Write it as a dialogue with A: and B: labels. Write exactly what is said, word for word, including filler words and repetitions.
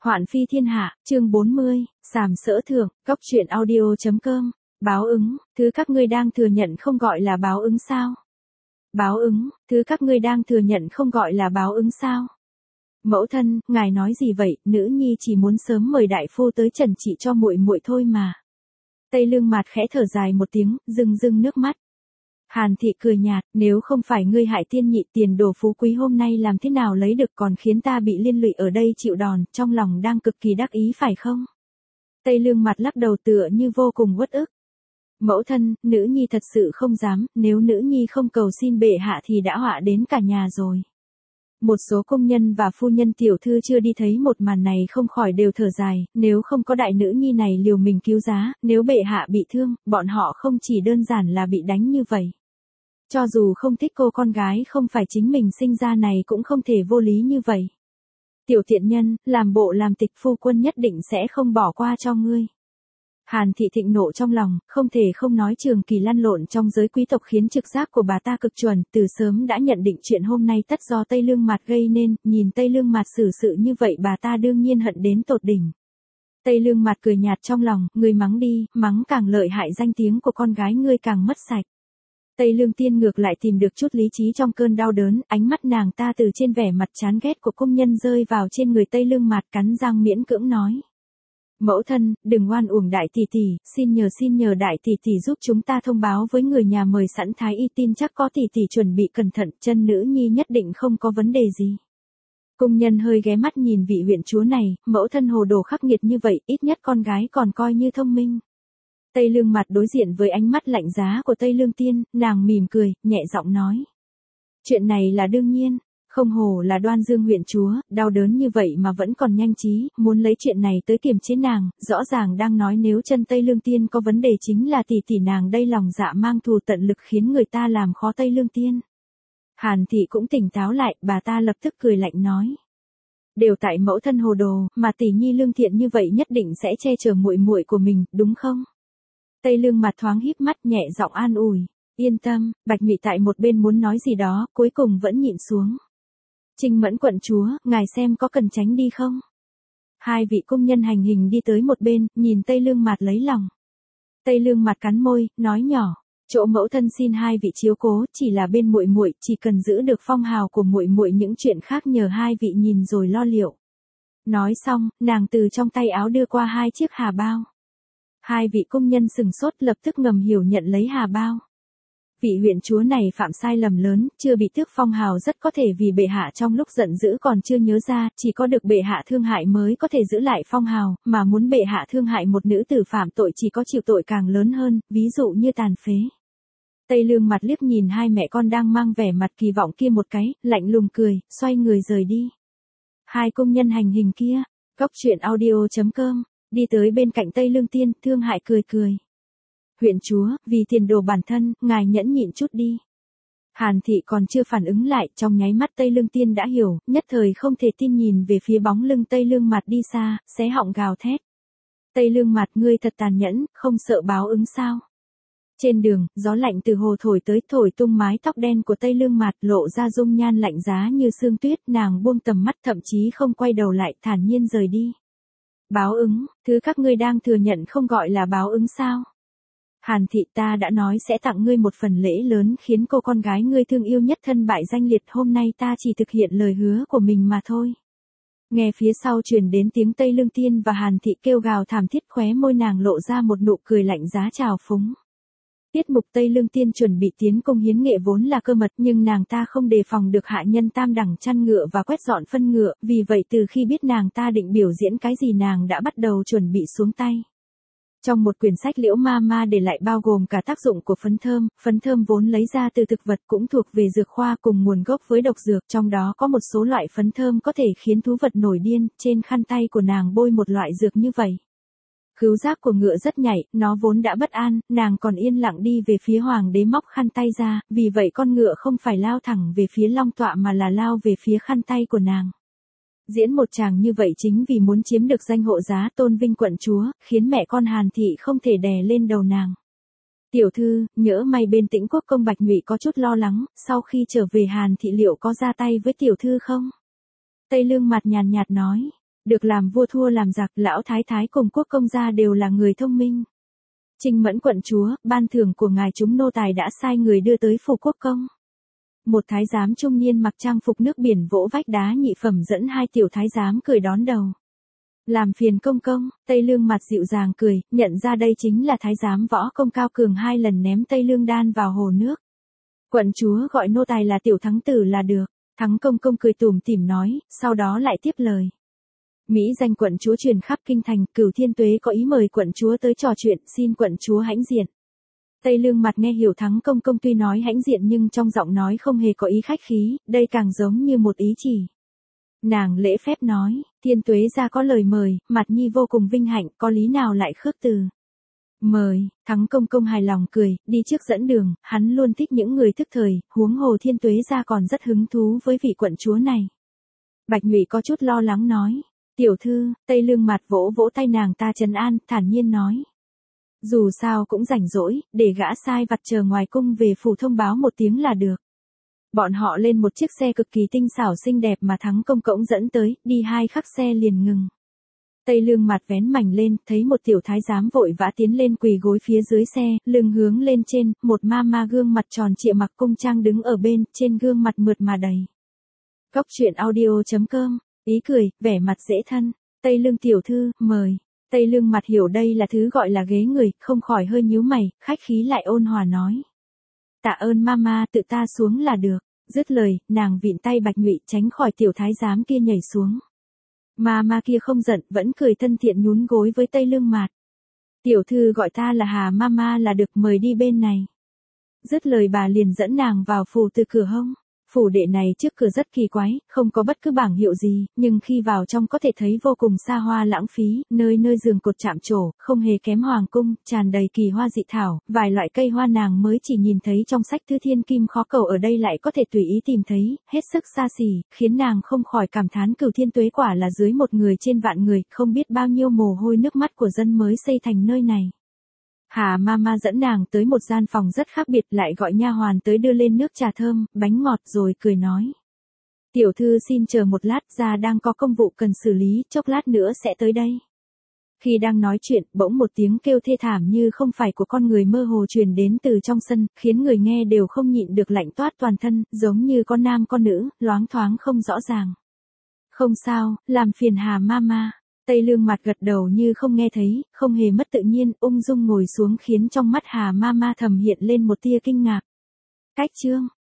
A: Hoạn phi thiên hạ, chương bốn mươi, sàm sỡ thưởng, góc truyện audio.com, báo ứng, thứ các ngươi đang thừa nhận không gọi là báo ứng sao? Báo ứng, thứ các ngươi đang thừa nhận không gọi là báo ứng sao? Mẫu thân, ngài nói gì vậy, nữ nhi chỉ muốn sớm mời đại phu tới trần trị cho muội muội thôi mà. Tây Lương Mạt khẽ thở dài một tiếng, rưng rưng nước mắt. Hàn Thị cười nhạt, nếu không phải ngươi hại tiên nhị, tiền đồ phú quý hôm nay làm thế nào lấy được, còn khiến ta bị liên lụy ở đây chịu đòn, trong lòng đang cực kỳ đắc ý phải không? Tây Lương Mạt lắc đầu tựa như vô cùng uất ức. Mẫu thân, nữ nhi thật sự không dám, nếu nữ nhi không cầu xin bệ hạ thì đã họa đến cả nhà rồi. Một số công nhân và phu nhân tiểu thư chưa đi thấy một màn này không khỏi đều thở dài, nếu không có đại nữ nhi này liều mình cứu giá, nếu bệ hạ bị thương, bọn họ không chỉ đơn giản là bị đánh như vậy. Cho dù không thích cô con gái không phải chính mình sinh ra này cũng không thể vô lý như vậy. Tiểu tiện nhân, làm bộ làm tịch, phu quân nhất định sẽ không bỏ qua cho ngươi. Hàn Thị thịnh nộ trong lòng, không thể không nói Trường Kỳ lăn lộn trong giới quý tộc khiến trực giác của bà ta cực chuẩn, từ sớm đã nhận định chuyện hôm nay tất do Tây Lương Mạt gây nên, nhìn Tây Lương Mạt xử sự như vậy bà ta đương nhiên hận đến tột đỉnh. Tây Lương Mạt cười nhạt trong lòng, ngươi mắng đi, mắng càng lợi hại danh tiếng của con gái ngươi càng mất sạch. Tây Lương Tiên ngược lại tìm được chút lý trí trong cơn đau đớn, ánh mắt nàng ta từ trên vẻ mặt chán ghét của công nhân rơi vào trên người Tây Lương Mạt, cắn răng miễn cưỡng nói. Mẫu thân, đừng oan uổng đại tỷ tỷ, xin nhờ xin nhờ đại tỷ tỷ giúp chúng ta thông báo với người nhà mời sẵn thái y, tin chắc có tỷ tỷ chuẩn bị cẩn thận, chân nữ nhi nhất định không có vấn đề gì. Công nhân hơi ghé mắt nhìn vị huyện chúa này, mẫu thân hồ đồ khắc nghiệt như vậy, ít nhất con gái còn coi như thông minh. Tây Lương Mạt đối diện với ánh mắt lạnh giá của Tây Lương Tiên, nàng mỉm cười, nhẹ giọng nói. Chuyện này là đương nhiên, không hồ là Đoan Dương huyện chúa, đau đớn như vậy mà vẫn còn nhanh trí, muốn lấy chuyện này tới kiềm chế nàng, rõ ràng đang nói nếu chân Tây Lương Tiên có vấn đề chính là tỷ tỷ nàng đây lòng dạ mang thù tận lực khiến người ta làm khó Tây Lương Tiên. Hàn Thị cũng tỉnh táo lại, bà ta lập tức cười lạnh nói. Đều tại mẫu thân hồ đồ, mà tỷ nhi lương thiện như vậy nhất định sẽ che chở muội muội của mình, đúng không? Tây Lương Mạt thoáng híp mắt nhẹ giọng an ủi, yên tâm, Bạch Mị tại một bên muốn nói gì đó, cuối cùng vẫn nhịn xuống. Trinh Mẫn quận chúa, ngài xem có cần tránh đi không? Hai vị công nhân hành hình đi tới một bên, nhìn Tây Lương Mạt lấy lòng. Tây Lương Mạt cắn môi, nói nhỏ, chỗ mẫu thân xin hai vị chiếu cố, chỉ là bên muội muội, chỉ cần giữ được phong hào của muội muội, những chuyện khác nhờ hai vị nhìn rồi lo liệu. Nói xong, nàng từ trong tay áo đưa qua hai chiếc hà bao. Hai vị công nhân sừng sốt lập tức ngầm hiểu nhận lấy hà bao. Vị huyện chúa này phạm sai lầm lớn, chưa bị tước phong hào rất có thể vì bệ hạ trong lúc giận dữ còn chưa nhớ ra, chỉ có được bệ hạ thương hại mới có thể giữ lại phong hào, mà muốn bệ hạ thương hại một nữ tử phạm tội chỉ có chịu tội càng lớn hơn, ví dụ như tàn phế. Tây Lương Mạt liếc nhìn hai mẹ con đang mang vẻ mặt kỳ vọng kia một cái, lạnh lùng cười, xoay người rời đi. Hai công nhân hành hình kia, góc truyện audio.com, đi tới bên cạnh Tây Lương Tiên, thương hại cười cười. Huyện chúa, vì tiền đồ bản thân, ngài nhẫn nhịn chút đi. Hàn Thị còn chưa phản ứng lại, trong nháy mắt Tây Lương Tiên đã hiểu, nhất thời không thể tin nhìn về phía bóng lưng Tây Lương Mạt đi xa, xé họng gào thét. Tây Lương Mạt, ngươi thật tàn nhẫn, không sợ báo ứng sao? Trên đường, gió lạnh từ hồ thổi tới, thổi tung mái tóc đen của Tây Lương Mạt, lộ ra dung nhan lạnh giá như sương tuyết, nàng buông tầm mắt thậm chí không quay đầu lại, thản nhiên rời đi. Báo ứng, thứ các ngươi đang thừa nhận không gọi là báo ứng sao? Hàn Thị, ta đã nói sẽ tặng ngươi một phần lễ lớn khiến cô con gái ngươi thương yêu nhất thân bại danh liệt, hôm nay ta chỉ thực hiện lời hứa của mình mà thôi. Nghe phía sau truyền đến tiếng Tây Lương Tiên và Hàn Thị kêu gào thảm thiết, khóe môi nàng lộ ra một nụ cười lạnh giá trào phúng. Tiết mục Tây Lương Tiên chuẩn bị tiến công hiến nghệ vốn là cơ mật, nhưng nàng ta không đề phòng được hạ nhân tam đẳng chăn ngựa và quét dọn phân ngựa, vì vậy từ khi biết nàng ta định biểu diễn cái gì nàng đã bắt đầu chuẩn bị xuống tay. Trong một quyển sách Liễu Ma Ma để lại bao gồm cả tác dụng của phấn thơm, phấn thơm vốn lấy ra từ thực vật cũng thuộc về dược khoa cùng nguồn gốc với độc dược, trong đó có một số loại phấn thơm có thể khiến thú vật nổi điên, trên khăn tay của nàng bôi một loại dược như vậy. Khứu giác của ngựa rất nhạy, nó vốn đã bất an, nàng còn yên lặng đi về phía hoàng đế móc khăn tay ra, vì vậy con ngựa không phải lao thẳng về phía long tọa mà là lao về phía khăn tay của nàng. Diễn một chàng như vậy chính vì muốn chiếm được danh hộ giá tôn vinh quận chúa, khiến mẹ con Hàn Thị không thể đè lên đầu nàng. Tiểu thư, nhỡ may bên Tĩnh Quốc công Bạch Ngụy có chút lo lắng, sau khi trở về Hàn Thị liệu có ra tay với tiểu thư không? Tây Lương Mạt nhàn nhạt nói. Được làm vua thua làm giặc, lão thái thái cùng quốc công gia đều là người thông minh. Trinh Mẫn quận chúa, ban thưởng của ngài chúng nô tài đã sai người đưa tới phủ quốc công. Một thái giám trung niên mặc trang phục nước biển vỗ vách đá nhị phẩm dẫn hai tiểu thái giám cười đón đầu. Làm phiền công công, Tây Lương mặt dịu dàng cười, nhận ra đây chính là thái giám võ công cao cường hai lần ném Tây Lương đan vào hồ nước. Quận chúa gọi nô tài là tiểu thắng tử là được. Thắng công công cười tủm tỉm nói, sau đó lại tiếp lời. Mỹ danh quận chúa truyền khắp kinh thành, Cửu Thiên Tuế có ý mời quận chúa tới trò chuyện, xin quận chúa hãnh diện. Tây Lương mặt nghe hiểu Thắng công công tuy nói hãnh diện nhưng trong giọng nói không hề có ý khách khí, đây càng giống như một ý chỉ. Nàng lễ phép nói, Thiên Tuế ra có lời mời, mặt nhi vô cùng vinh hạnh, có lý nào lại khước từ. Mời, Thắng công công hài lòng cười, đi trước dẫn đường, hắn luôn thích những người thức thời, huống hồ Thiên Tuế ra còn rất hứng thú với vị quận chúa này. Bạch Nhụy có chút lo lắng nói, tiểu thư, Tây Lương mặt vỗ vỗ tay nàng ta trấn an, thản nhiên nói. Dù sao cũng rảnh rỗi, để gã sai vặt chờ ngoài cung về phủ thông báo một tiếng là được. Bọn họ lên một chiếc xe cực kỳ tinh xảo xinh đẹp mà Thắng công cỗng dẫn tới, đi hai khắc xe liền ngừng. Tây Lương mặt vén mảnh lên, thấy một tiểu thái giám vội vã tiến lên quỳ gối phía dưới xe, lưng hướng lên trên, một ma ma gương mặt tròn trịa mặc cung trang đứng ở bên, trên gương mặt mượt mà đầy. Cóc truyện audio chấm com, ý cười, vẻ mặt dễ thân, Tây Lương tiểu thư, mời. Tây Lương mặt hiểu đây là thứ gọi là ghế người, không khỏi hơi nhíu mày, khách khí lại ôn hòa nói. Tạ ơn mama, tự ta xuống là được. Dứt lời, nàng vịn tay Bạch Nhụy tránh khỏi tiểu thái giám kia nhảy xuống. Mama kia không giận, vẫn cười thân thiện nhún gối với Tây Lương mặt. Tiểu thư gọi ta là Hà mama là được, mời đi bên này. Dứt lời bà liền dẫn nàng vào phủ từ cửa hông. Phủ đệ này trước cửa rất kỳ quái, không có bất cứ bảng hiệu gì, nhưng khi vào trong có thể thấy vô cùng xa hoa lãng phí, nơi nơi giường cột chạm trổ, không hề kém hoàng cung, tràn đầy kỳ hoa dị thảo, vài loại cây hoa nàng mới chỉ nhìn thấy trong sách Thư Thiên Kim Khó Cầu ở đây lại có thể tùy ý tìm thấy, hết sức xa xỉ, khiến nàng không khỏi cảm thán Cửu Thiên Tuế quả là dưới một người trên vạn người, không biết bao nhiêu mồ hôi nước mắt của dân mới xây thành nơi này. Hà mama dẫn nàng tới một gian phòng rất khác biệt, lại gọi nha hoàn tới đưa lên nước trà thơm, bánh ngọt rồi cười nói. Tiểu thư xin chờ một lát, gia đang có công vụ cần xử lý, chốc lát nữa sẽ tới đây. Khi đang nói chuyện, bỗng một tiếng kêu thê thảm như không phải của con người mơ hồ truyền đến từ trong sân, khiến người nghe đều không nhịn được lạnh toát toàn thân, giống như con nam con nữ, loáng thoáng không rõ ràng. Không sao, làm phiền Hà mama. Tây Lương mặt gật đầu như không nghe thấy, không hề mất tự nhiên, ung dung ngồi xuống khiến trong mắt Hà Mama thầm hiện lên một tia kinh ngạc. Cách chương